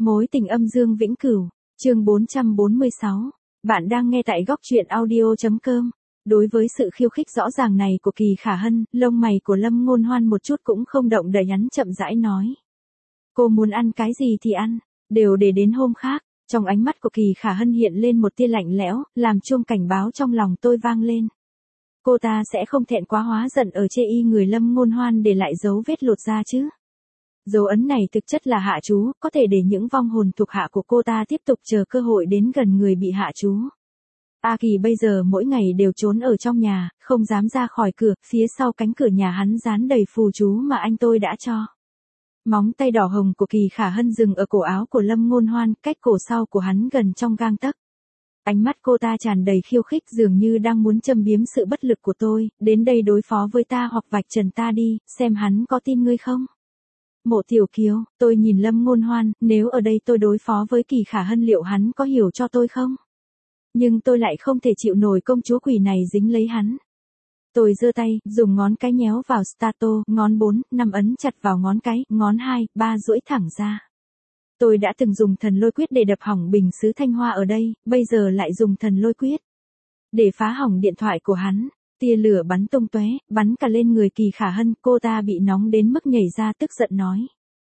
Mối tình âm dương vĩnh cửu, chương 446. Bạn đang nghe tại góc truyện audio.com. Đối với sự khiêu khích rõ ràng này của Kỳ Khả Hân, lông mày của Lâm Ngôn Hoan một chút cũng không động đậy, hắn chậm rãi nói. Cô muốn ăn cái gì thì ăn, đều để đến hôm khác. Trong ánh mắt của Kỳ Khả Hân hiện lên một tia lạnh lẽo, làm chuông cảnh báo trong lòng tôi vang lên. Cô ta sẽ không thẹn quá hóa giận ở chê y người Lâm Ngôn Hoan để lại dấu vết lột da chứ. Dấu ấn này thực chất là hạ chú, có thể để những vong hồn thuộc hạ của cô ta tiếp tục chờ cơ hội đến gần người bị hạ chú. A Kỳ bây giờ mỗi ngày đều trốn ở trong nhà, không dám ra khỏi cửa, phía sau cánh cửa nhà hắn dán đầy phù chú mà anh tôi đã cho. Móng tay đỏ hồng của Kỳ Khả Hân dừng ở cổ áo của Lâm Ngôn Hoan, cách cổ sau của hắn gần trong gang tấc. Ánh mắt cô ta tràn đầy khiêu khích, dường như đang muốn châm biếm sự bất lực của tôi, đến đây đối phó với ta hoặc vạch trần ta đi, xem hắn có tin ngươi không. Mộ Tiểu Kiều, tôi nhìn Lâm Ngôn Hoan, nếu ở đây tôi đối phó với Kỳ Khả Hân liệu hắn có hiểu cho tôi không? Nhưng tôi lại không thể chịu nổi công chúa quỷ này dính lấy hắn. Tôi giơ tay, dùng ngón cái nhéo vào stato, ngón 4, 5 ấn chặt vào ngón cái, ngón 2, 3 duỗi thẳng ra. Tôi đã từng dùng thần lôi quyết để đập hỏng bình sứ Thanh Hoa ở đây, bây giờ lại dùng thần lôi quyết để phá hỏng điện thoại của hắn. Tia lửa bắn tung tóe, bắn cả lên người Kỳ Khả Hân, cô ta bị nóng đến mức nhảy ra tức giận nói.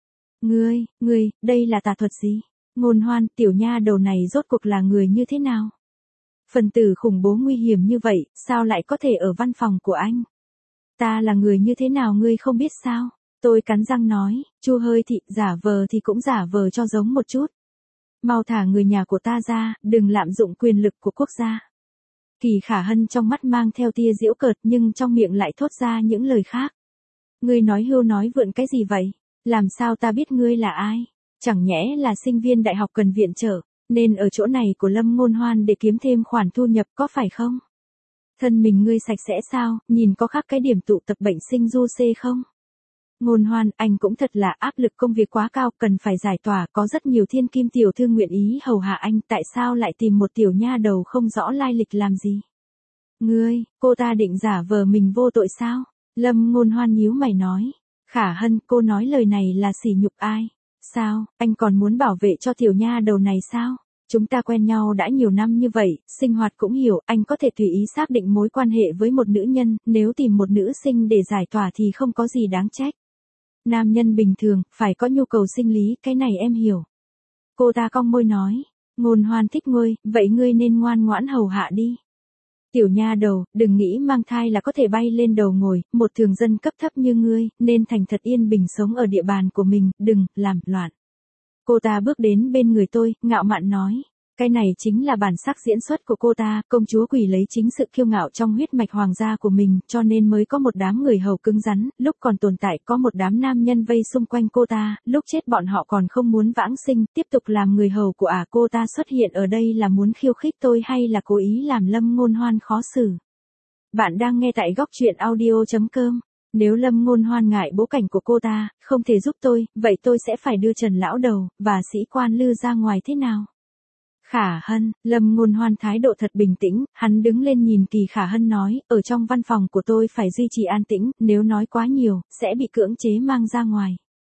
Ngươi, đây là tà thuật gì? Ngôn Hoan, tiểu nha đầu này rốt cuộc là người như thế nào? Phần tử khủng bố nguy hiểm như vậy, sao lại có thể ở văn phòng của anh? Ta là người như thế nào ngươi không biết sao? Tôi cắn răng nói, Chu hơi thị, giả vờ thì cũng giả vờ cho giống một chút. Mau thả người nhà của ta ra, đừng lạm dụng quyền lực của quốc gia. Kỳ Khả Hân trong mắt mang theo tia giễu cợt nhưng trong miệng lại thốt ra những lời khác. Ngươi nói hưu nói vượn cái gì vậy? Làm sao ta biết ngươi là ai? Chẳng nhẽ là sinh viên đại học cần viện trợ, nên ở chỗ này của Lâm Ngôn Hoan để kiếm thêm khoản thu nhập có phải không? Thân mình ngươi sạch sẽ sao, nhìn có khác cái điểm tụ tập bệnh sinh du C không? Ngôn Hoan, anh cũng thật là áp lực công việc quá cao, cần phải giải tỏa, có rất nhiều thiên kim tiểu thư nguyện ý hầu hạ anh, tại sao lại tìm một tiểu nha đầu không rõ lai lịch làm gì? Cô ta định giả vờ mình vô tội sao? Lâm Ngôn Hoan nhíu mày nói. Khả Hân, cô nói lời này là sỉ nhục ai? Sao, anh còn muốn bảo vệ cho tiểu nha đầu này sao? Chúng ta quen nhau đã nhiều năm như vậy, sinh hoạt cũng hiểu, anh có thể tùy ý xác định mối quan hệ với một nữ nhân, nếu tìm một nữ sinh để giải tỏa thì không có gì đáng trách. Nam nhân bình thường, phải có nhu cầu sinh lý, cái này em hiểu. Cô ta cong môi nói, Ngôn Hoan thích ngươi, vậy ngươi nên ngoan ngoãn hầu hạ đi. Tiểu nha đầu, đừng nghĩ mang thai là có thể bay lên đầu ngồi, một thường dân cấp thấp như ngươi, nên thành thật yên bình sống ở địa bàn của mình, đừng làm loạn. Cô ta bước đến bên người tôi, ngạo mạn nói. Cái này chính là bản sắc diễn xuất của cô ta, công chúa quỷ lấy chính sự kiêu ngạo trong huyết mạch hoàng gia của mình, cho nên mới có một đám người hầu cứng rắn, lúc còn tồn tại có một đám nam nhân vây xung quanh cô ta, lúc chết bọn họ còn không muốn vãng sinh, tiếp tục làm người hầu của cô ta xuất hiện ở đây là muốn khiêu khích tôi hay là cố ý làm Lâm Ngôn Hoan khó xử. Bạn đang nghe tại góc truyện audio.com. Nếu Lâm Ngôn Hoan ngại bố cảnh của cô ta, không thể giúp tôi, vậy tôi sẽ phải đưa Trần Lão Đầu, và sĩ quan Lư ra ngoài thế nào? Khả Hân, Lâm Ngôn Hoan thái độ thật bình tĩnh, hắn đứng lên nhìn Kỳ Khả Hân nói, ở trong văn phòng của tôi phải duy trì an tĩnh, nếu nói quá nhiều, sẽ bị cưỡng chế mang ra ngoài.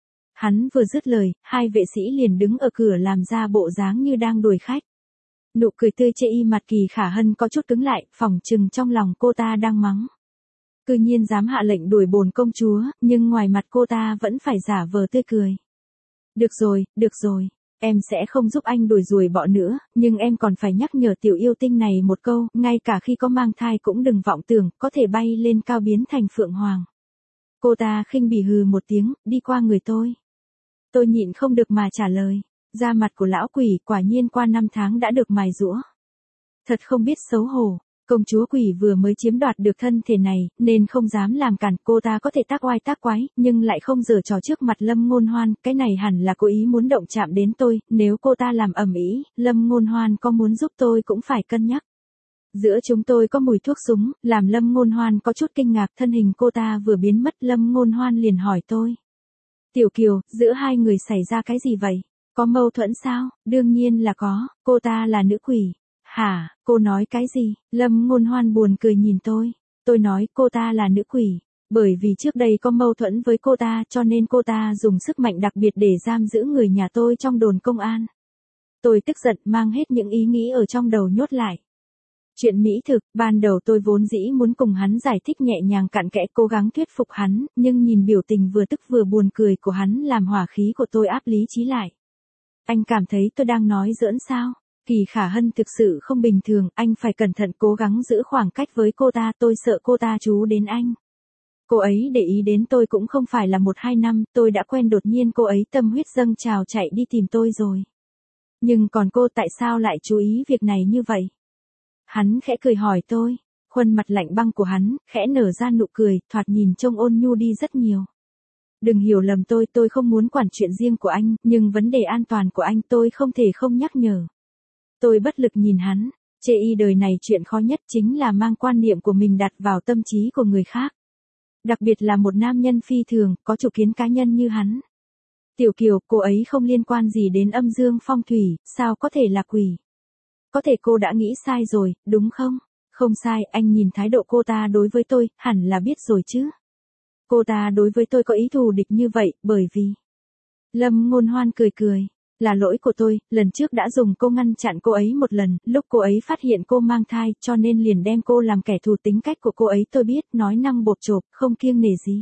Hắn vừa dứt lời, hai vệ sĩ liền đứng ở cửa làm ra bộ dáng như đang đuổi khách. Nụ cười tươi chê y mặt Kỳ Khả Hân có chút cứng lại, phỏng chừng trong lòng cô ta đang mắng. Cư nhiên dám hạ lệnh đuổi bổn công chúa, nhưng ngoài mặt cô ta vẫn phải giả vờ tươi cười. Được rồi. Em sẽ không giúp anh đuổi ruồi bọ nữa, nhưng em còn phải nhắc nhở tiểu yêu tinh này một câu, ngay cả khi có mang thai cũng đừng vọng tưởng, có thể bay lên cao biến thành phượng hoàng. Cô ta khinh bỉ hừ một tiếng, đi qua người tôi. Tôi nhịn không được mà trả lời, da mặt của lão quỷ quả nhiên qua 5 tháng đã được mài giũa. Thật không biết xấu hổ. Công chúa quỷ vừa mới chiếm đoạt được thân thể này, nên không dám làm cản, cô ta có thể tác oai tác quái, nhưng lại không giở trò trước mặt Lâm Ngôn Hoan, cái này hẳn là cố ý muốn động chạm đến tôi, nếu cô ta làm ầm ĩ, Lâm Ngôn Hoan có muốn giúp tôi cũng phải cân nhắc. Giữa chúng tôi có mùi thuốc súng, làm Lâm Ngôn Hoan có chút kinh ngạc, thân hình cô ta vừa biến mất, Lâm Ngôn Hoan liền hỏi tôi. Tiểu Kiều, giữa hai người xảy ra cái gì vậy? Có mâu thuẫn sao? Đương nhiên là có, cô ta là nữ quỷ. Hả, cô nói cái gì? Lâm Ngôn Hoan buồn cười nhìn tôi. Tôi nói cô ta là nữ quỷ. Bởi vì trước đây có mâu thuẫn với cô ta cho nên cô ta dùng sức mạnh đặc biệt để giam giữ người nhà tôi trong đồn công an. Tôi tức giận mang hết những ý nghĩ ở trong đầu nhốt lại. Chuyện mỹ thực, ban đầu tôi vốn dĩ muốn cùng hắn giải thích nhẹ nhàng cặn kẽ cố gắng thuyết phục hắn, nhưng nhìn biểu tình vừa tức vừa buồn cười của hắn làm hỏa khí của tôi áp lý trí lại. Anh cảm thấy tôi đang nói giỡn sao? Kỳ Khả Hân thực sự không bình thường, anh phải cẩn thận cố gắng giữ khoảng cách với cô ta, tôi sợ cô ta chú đến anh. Cô ấy để ý đến tôi cũng không phải là 1-2 năm, tôi đã quen đột nhiên cô ấy tâm huyết dâng trào chạy đi tìm tôi rồi. Nhưng còn cô tại sao lại chú ý việc này như vậy? Hắn khẽ cười hỏi tôi, khuôn mặt lạnh băng của hắn, khẽ nở ra nụ cười, thoạt nhìn trông ôn nhu đi rất nhiều. Đừng hiểu lầm tôi không muốn quản chuyện riêng của anh, nhưng vấn đề an toàn của anh tôi không thể không nhắc nhở. Tôi bất lực nhìn hắn, chê y đời này chuyện khó nhất chính là mang quan niệm của mình đặt vào tâm trí của người khác. Đặc biệt là một nam nhân phi thường, có chủ kiến cá nhân như hắn. Tiểu Kiều, cô ấy không liên quan gì đến âm dương phong thủy, sao có thể là quỷ? Có thể cô đã nghĩ sai rồi, đúng không? Không sai, anh nhìn thái độ cô ta đối với tôi, hẳn là biết rồi chứ. Cô ta đối với tôi có ý thù địch như vậy, bởi vì... Lâm Ngôn Hoan cười cười. Là lỗi của tôi, lần trước đã dùng cô ngăn chặn cô ấy một lần, lúc cô ấy phát hiện cô mang thai, cho nên liền đem cô làm kẻ thù. Tính cách của cô ấy tôi biết, nói năng bộp chộp, không kiêng nể gì.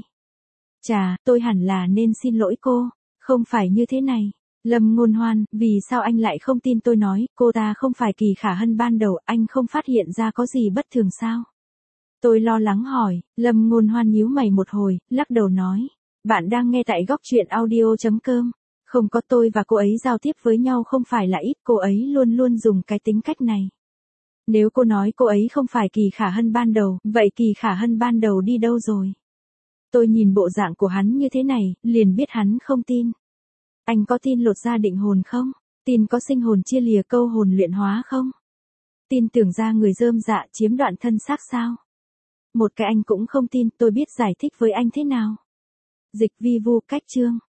Chà, tôi hẳn là nên xin lỗi cô, không phải như thế này. Lâm Ngôn Hoan, vì sao anh lại không tin tôi nói, cô ta không phải Kỳ Khả Hân ban đầu, anh không phát hiện ra có gì bất thường sao? Tôi lo lắng hỏi, Lâm Ngôn Hoan nhíu mày một hồi, lắc đầu nói, bạn đang nghe tại góc truyện audio.com. Không có, tôi và cô ấy giao tiếp với nhau không phải là ít, cô ấy luôn luôn dùng cái tính cách này. Nếu cô nói cô ấy không phải Kỳ Khả Hân ban đầu, vậy Kỳ Khả Hân ban đầu đi đâu rồi? Tôi nhìn bộ dạng của hắn như thế này, liền biết hắn không tin. Anh có tin lột da định hồn không? Tin có sinh hồn chia lìa câu hồn luyện hóa không? Tin tưởng ra người rơm dạ chiếm đoạn thân xác sao? Một cái anh cũng không tin, tôi biết giải thích với anh thế nào. Dịch vi vu cách chương.